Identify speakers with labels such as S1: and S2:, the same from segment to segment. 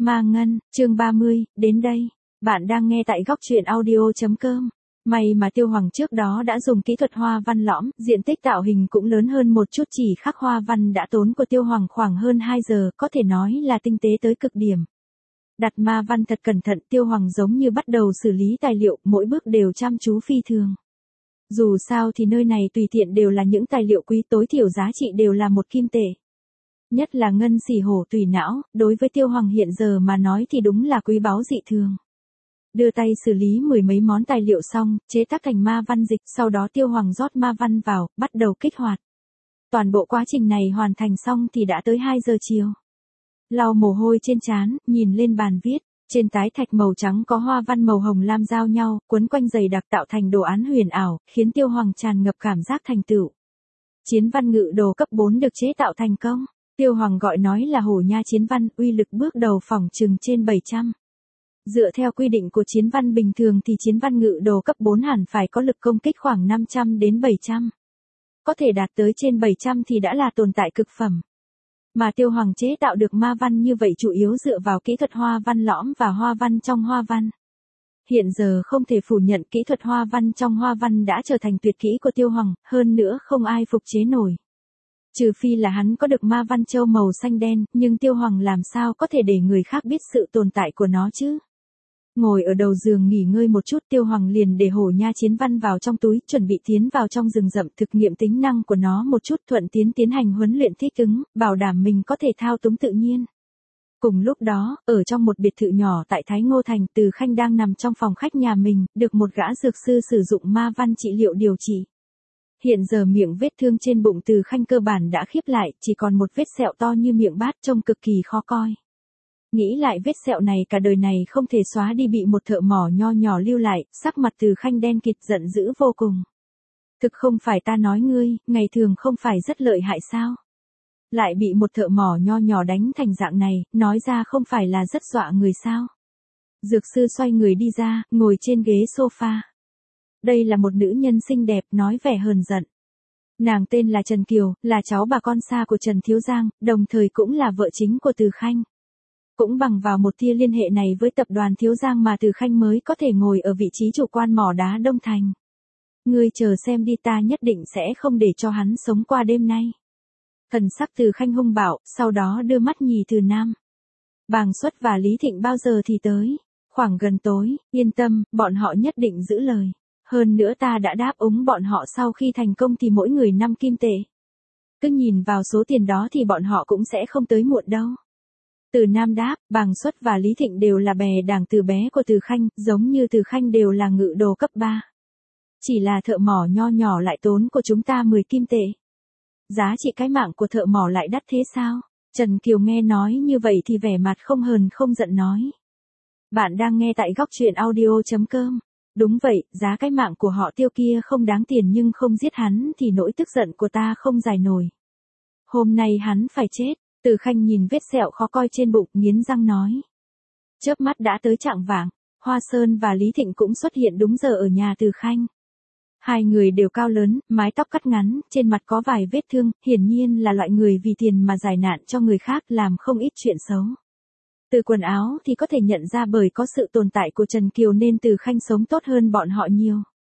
S1: Ma Ngân, chương 30, đến đây. Bạn đang nghe tại góc truyện audio.com. May mà Tiêu Hoàng trước đó đã dùng kỹ thuật hoa văn lõm, diện tích tạo hình cũng lớn hơn một chút, chỉ khắc hoa văn đã tốn của Tiêu Hoàng khoảng hơn 2 giờ, có thể nói là tinh tế tới cực điểm. Đặt ma văn thật cẩn thận, Tiêu Hoàng giống như bắt đầu xử lý tài liệu, mỗi bước đều chăm chú phi thường. Dù sao thì nơi này tùy tiện đều là những tài liệu quý, tối thiểu giá trị đều là 1 kim tệ. Nhất là ngân xỉ hổ tùy não, đối với Tiêu Hoàng hiện giờ mà nói thì đúng là quý báu dị thường. Đưa tay xử lý 10 mấy món tài liệu xong, chế tác thành ma văn dịch, sau đó Tiêu Hoàng rót ma văn vào, bắt đầu kích hoạt. Toàn bộ quá trình này hoàn thành xong thì đã tới 2 giờ chiều. Lau mồ hôi trên trán, nhìn lên bàn viết, trên tái thạch màu trắng có hoa văn màu hồng lam giao nhau, quấn quanh dày đặc tạo thành đồ án huyền ảo, khiến Tiêu Hoàng tràn ngập cảm giác thành tựu. Chiến văn ngự đồ cấp 4 được chế tạo thành công. Tiêu Hoàng gọi nói là hổ nha chiến văn, uy lực bước đầu phỏng chừng trên 700. Dựa theo quy định của chiến văn bình thường thì chiến văn ngự đồ cấp 4 hẳn phải có lực công kích khoảng 500 đến 700. Có thể đạt tới trên 700 thì đã là tồn tại cực phẩm. Mà Tiêu Hoàng chế tạo được ma văn như vậy chủ yếu dựa vào kỹ thuật hoa văn lõm và hoa văn trong hoa văn. Hiện giờ không thể phủ nhận kỹ thuật hoa văn trong hoa văn đã trở thành tuyệt kỹ của Tiêu Hoàng, hơn nữa không ai phục chế nổi. Trừ phi là hắn có được ma văn châu màu xanh đen, nhưng Tiêu Hoàng làm sao có thể để người khác biết sự tồn tại của nó chứ? Ngồi ở đầu giường nghỉ ngơi một chút, Tiêu Hoàng liền để hổ nha chiến văn vào trong túi, chuẩn bị tiến vào trong rừng rậm thực nghiệm tính năng của nó một chút, thuận tiến hành huấn luyện thích ứng, bảo đảm mình có thể thao túng tự nhiên. Cùng lúc đó, ở trong một biệt thự nhỏ tại Thái Ngô Thành, Từ Khanh đang nằm trong phòng khách nhà mình, được một gã dược sư sử dụng ma văn trị liệu điều trị. Hiện giờ miệng vết thương trên bụng Từ Khanh cơ bản đã khép lại, chỉ còn một vết sẹo to như miệng bát, trông cực kỳ khó coi. Nghĩ lại vết sẹo này cả đời này không thể xóa đi, bị một thợ mỏ nho nhỏ lưu lại, sắc mặt Từ Khanh đen kịt, giận dữ vô cùng. Thực không phải ta nói ngươi, ngày thường không phải rất lợi hại sao? Lại bị một thợ mỏ nho nhỏ đánh thành dạng này, nói ra không phải là rất dọa người sao? Dược sư xoay người đi ra, ngồi trên ghế sofa. Đây là một nữ nhân xinh đẹp, nói vẻ hờn giận. Nàng tên là Trần Kiều, là cháu bà con xa của Trần Thiếu Giang, đồng thời cũng là vợ chính của Từ Khanh. Cũng bằng vào một tia liên hệ này với tập đoàn Thiếu Giang mà Từ Khanh mới có thể ngồi ở vị trí chủ quan mỏ đá Đông Thành. Ngươi chờ xem đi, ta nhất định sẽ không để cho hắn sống qua đêm nay. Thần sắc Từ Khanh hung bạo, sau đó đưa mắt nhìn Từ Nam. Bàng Xuất và Lý Thịnh bao giờ thì tới? Khoảng gần tối, yên tâm, bọn họ nhất định giữ lời. Hơn nữa ta đã đáp ứng bọn họ sau khi thành công thì mỗi người 5 kim tệ. Cứ nhìn vào số tiền đó thì bọn họ cũng sẽ không tới muộn đâu. Từ Nam đáp, Bàng Xuất và Lý Thịnh đều là bè đảng từ bé của Từ Khanh, giống như Từ Khanh đều là ngự đồ cấp 3. Chỉ là thợ mỏ nho nhỏ lại tốn của chúng ta 10 kim tệ. Giá trị cái mạng của thợ mỏ lại đắt thế sao? Trần Kiều nghe nói như vậy thì vẻ mặt không hờn không giận nói. Bạn đang nghe tại góc truyện audio.com. Đúng vậy, giá cái mạng của họ Tiêu kia không đáng tiền, nhưng không giết hắn thì nỗi tức giận của ta không giải nổi. Hôm nay hắn phải chết. Từ Khanh nhìn vết sẹo khó coi trên bụng, nghiến răng nói. Chớp mắt đã tới chạng vạng, Hoa Sơn và Lý Thịnh cũng xuất hiện đúng giờ ở nhà Từ Khanh. Hai người đều cao lớn, mái tóc cắt ngắn, trên mặt có vài vết thương, hiển nhiên là loại người vì tiền mà giải nạn cho người khác, làm không ít chuyện xấu. Từ quần áo thì có thể nhận ra bởi có sự tồn tại của Trần Kiều nên Từ Khanh sống tốt hơn bọn họ nhiều.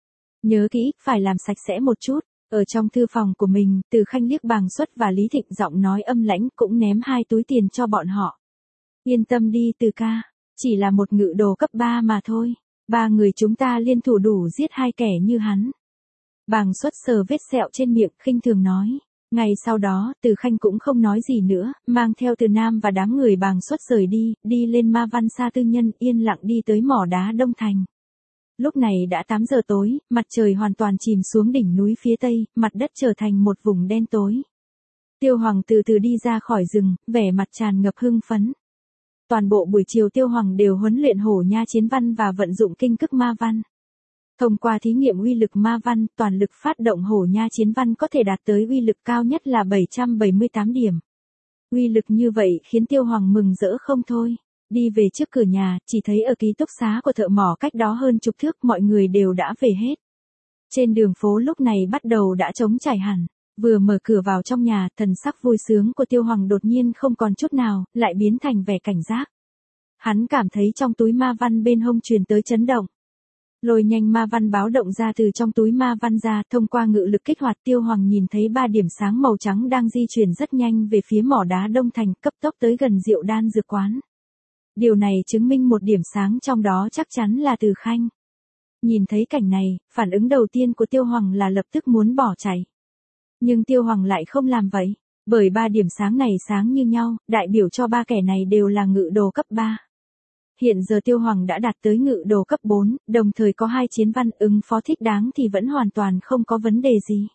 S1: Nhớ kỹ, phải làm sạch sẽ một chút. Ở trong thư phòng của mình, Từ Khanh liếc Bàng Xuất và Lý Thịnh, giọng nói âm lãnh, cũng ném 2 túi tiền cho bọn họ. Yên tâm đi Từ ca, chỉ là một ngự đồ cấp 3 mà thôi. 3 người chúng ta liên thủ đủ giết 2 kẻ như hắn. Bàng Xuất sờ vết sẹo trên miệng, khinh thường nói. Ngày sau đó, Từ Khanh cũng không nói gì nữa, mang theo Từ Nam và đám người Bàng Xuất rời đi lên ma văn xa tư nhân, yên lặng đi tới mỏ đá Đông Thành. Lúc này đã 8 giờ tối, mặt trời hoàn toàn chìm xuống đỉnh núi phía tây, mặt đất trở thành một vùng đen tối. Tiêu Hoàng từ từ đi ra khỏi rừng, vẻ mặt tràn ngập hưng phấn. Toàn bộ buổi chiều Tiêu Hoàng đều huấn luyện hổ nha chiến văn và vận dụng kinh cức ma văn. Thông qua thí nghiệm uy lực ma văn, toàn lực phát động hổ nha chiến văn có thể đạt tới uy lực cao nhất là 778 điểm. Uy lực như vậy khiến Tiêu Hoàng mừng rỡ không thôi. Đi về trước cửa nhà, chỉ thấy ở ký túc xá của thợ mỏ cách đó hơn chục thước mọi người đều đã về hết. Trên đường phố lúc này bắt đầu đã trống trải hẳn. Vừa mở cửa vào trong nhà, thần sắc vui sướng của Tiêu Hoàng đột nhiên không còn chút nào, lại biến thành vẻ cảnh giác. Hắn cảm thấy trong túi ma văn bên hông truyền tới chấn động. Lôi nhanh ma văn báo động ra từ trong túi ma văn ra, thông qua ngự lực kích hoạt. Tiêu Hoàng nhìn thấy 3 điểm sáng màu trắng đang di chuyển rất nhanh về phía mỏ đá Đông Thành, cấp tốc tới gần Diệu Đan dược quán. Điều này chứng minh một điểm sáng trong đó chắc chắn là Từ Khanh. Nhìn thấy cảnh này, phản ứng đầu tiên của Tiêu Hoàng là lập tức muốn bỏ chạy. Nhưng Tiêu Hoàng lại không làm vậy, bởi 3 điểm sáng này sáng như nhau, đại biểu cho 3 kẻ này đều là ngự đồ cấp 3. Hiện giờ Tiêu Hoàng đã đạt tới ngự đồ cấp 4, đồng thời có 2 chiến văn ứng phó thích đáng thì vẫn hoàn toàn không có vấn đề gì.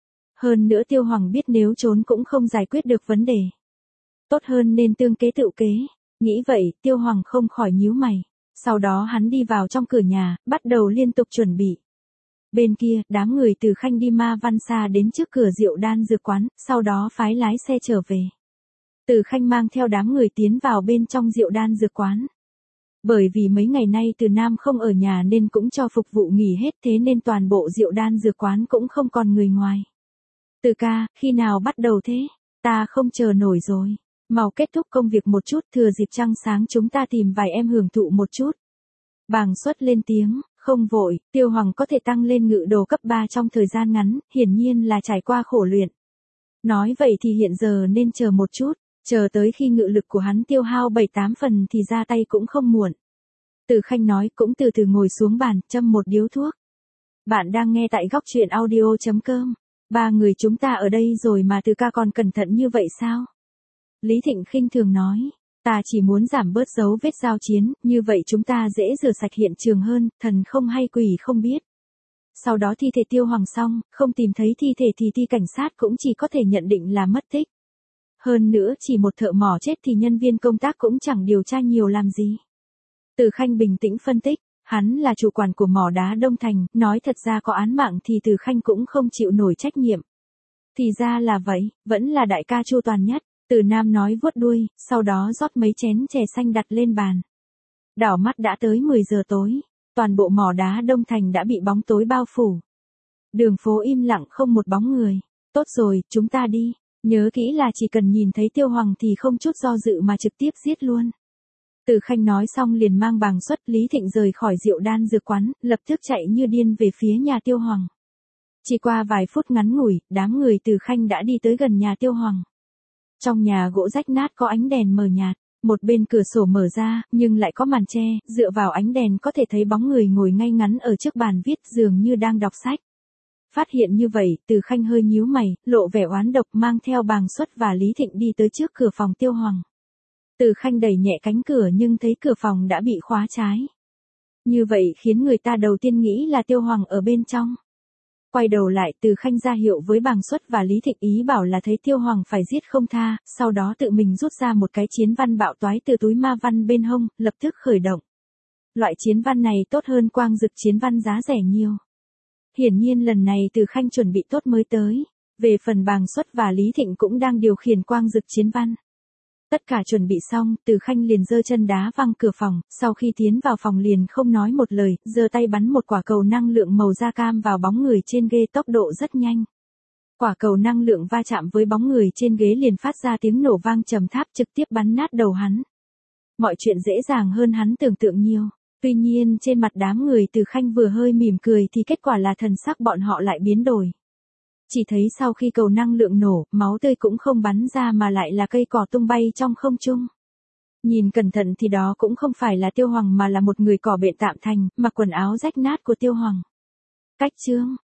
S1: Hơn nữa Tiêu Hoàng biết nếu trốn cũng không giải quyết được vấn đề. Tốt hơn nên tương kế tự kế. Nghĩ vậy, Tiêu Hoàng không khỏi nhíu mày. Sau đó hắn đi vào trong cửa nhà, bắt đầu liên tục chuẩn bị. Bên kia, đám người Từ Khanh đi ma văn xa đến trước cửa Diệu Đan dược quán, sau đó phái lái xe trở về. Từ Khanh mang theo đám người tiến vào bên trong Diệu Đan dược quán. Bởi vì mấy ngày nay Từ Nam không ở nhà nên cũng cho phục vụ nghỉ hết, thế nên toàn bộ Diệu Đan dược quán cũng không còn người ngoài. Từ ca, khi nào bắt đầu thế? Ta không chờ nổi rồi. Mau kết thúc công việc một chút, thừa dịp trăng sáng chúng ta tìm vài em hưởng thụ một chút. Bàng Xuất lên tiếng, không vội, Tiêu Hoàng có thể tăng lên ngự đồ cấp 3 trong thời gian ngắn, hiển nhiên là trải qua khổ luyện. Nói vậy thì hiện giờ nên chờ một chút, chờ tới khi ngự lực của hắn tiêu hao 7-8 phần thì ra tay cũng không muộn. Từ Khanh nói cũng từ từ ngồi xuống bàn, châm một điếu thuốc. Bạn đang nghe tại góc truyện audio.com. 3 người chúng ta ở đây rồi mà Từ ca còn cẩn thận như vậy sao? Lý Thịnh khinh thường nói, ta chỉ muốn giảm bớt dấu vết giao chiến, như vậy chúng ta dễ rửa sạch hiện trường hơn, thần không hay quỷ không biết. Sau đó thi thể Tiêu Hoàng xong, không tìm thấy thi thể thì ty cảnh sát cũng chỉ có thể nhận định là mất tích. Hơn nữa chỉ một thợ mỏ chết thì nhân viên công tác cũng chẳng điều tra nhiều làm gì. Từ Khanh bình tĩnh phân tích, hắn là chủ quản của mỏ đá Đông Thành, nói thật ra có án mạng thì Từ Khanh cũng không chịu nổi trách nhiệm. Thì ra là vậy, vẫn là đại ca chu toàn nhất. Từ Nam nói vuốt đuôi, sau đó rót mấy chén chè xanh đặt lên bàn. Đảo mắt đã tới 10 giờ tối, toàn bộ mỏ đá Đông Thành đã bị bóng tối bao phủ. Đường phố im lặng không một bóng người. Tốt rồi, chúng ta đi. Nhớ kỹ là chỉ cần nhìn thấy Tiêu Hoàng thì không chút do dự mà trực tiếp giết luôn. Từ Khanh nói xong liền mang Bàng Xuất, Lý Thịnh rời khỏi Diệu Đan dược quán, lập tức chạy như điên về phía nhà Tiêu Hoàng. Chỉ qua vài phút ngắn ngủi, đám người Từ Khanh đã đi tới gần nhà Tiêu Hoàng. Trong nhà gỗ rách nát có ánh đèn mờ nhạt, một bên cửa sổ mở ra, nhưng lại có màn che, dựa vào ánh đèn có thể thấy bóng người ngồi ngay ngắn ở trước bàn viết dường như đang đọc sách. Phát hiện như vậy, Từ Khanh hơi nhíu mày, lộ vẻ oán độc mang theo Bàng Xuất và Lý Thịnh đi tới trước cửa phòng Tiêu Hoàng. Từ Khanh đẩy nhẹ cánh cửa nhưng thấy cửa phòng đã bị khóa trái. Như vậy khiến người ta đầu tiên nghĩ là Tiêu Hoàng ở bên trong. Quay đầu lại, Từ Khanh ra hiệu với Bàng Xuất và Lý Thịnh, ý bảo là thấy Tiêu Hoàng phải giết không tha, sau đó tự mình rút ra một cái chiến văn bạo toái từ túi ma văn bên hông, lập tức khởi động. Loại chiến văn này tốt hơn quang dực chiến văn giá rẻ nhiều. Hiển nhiên lần này Từ Khanh chuẩn bị tốt mới tới. Về phần Bàng Xuất và Lý Thịnh cũng đang điều khiển quang dực chiến văn. Tất cả chuẩn bị xong, Từ Khanh liền giơ chân đá văng cửa phòng, sau khi tiến vào phòng liền không nói một lời, giơ tay bắn một quả cầu năng lượng màu da cam vào bóng người trên ghế, tốc độ rất nhanh. Quả cầu năng lượng va chạm với bóng người trên ghế liền phát ra tiếng nổ vang trầm tháp, trực tiếp bắn nát đầu hắn. Mọi chuyện dễ dàng hơn hắn tưởng tượng nhiều. Tuy nhiên trên mặt đám người Từ Khanh vừa hơi mỉm cười thì kết quả là thần sắc bọn họ lại biến đổi. Chỉ thấy sau khi cầu năng lượng nổ, máu tươi cũng không bắn ra mà lại là cây cỏ tung bay trong không trung. Nhìn cẩn thận thì đó cũng không phải là Tiêu Hoàng mà là một người cỏ bệnh tạm thành, mặc quần áo rách nát của Tiêu Hoàng. Cách chương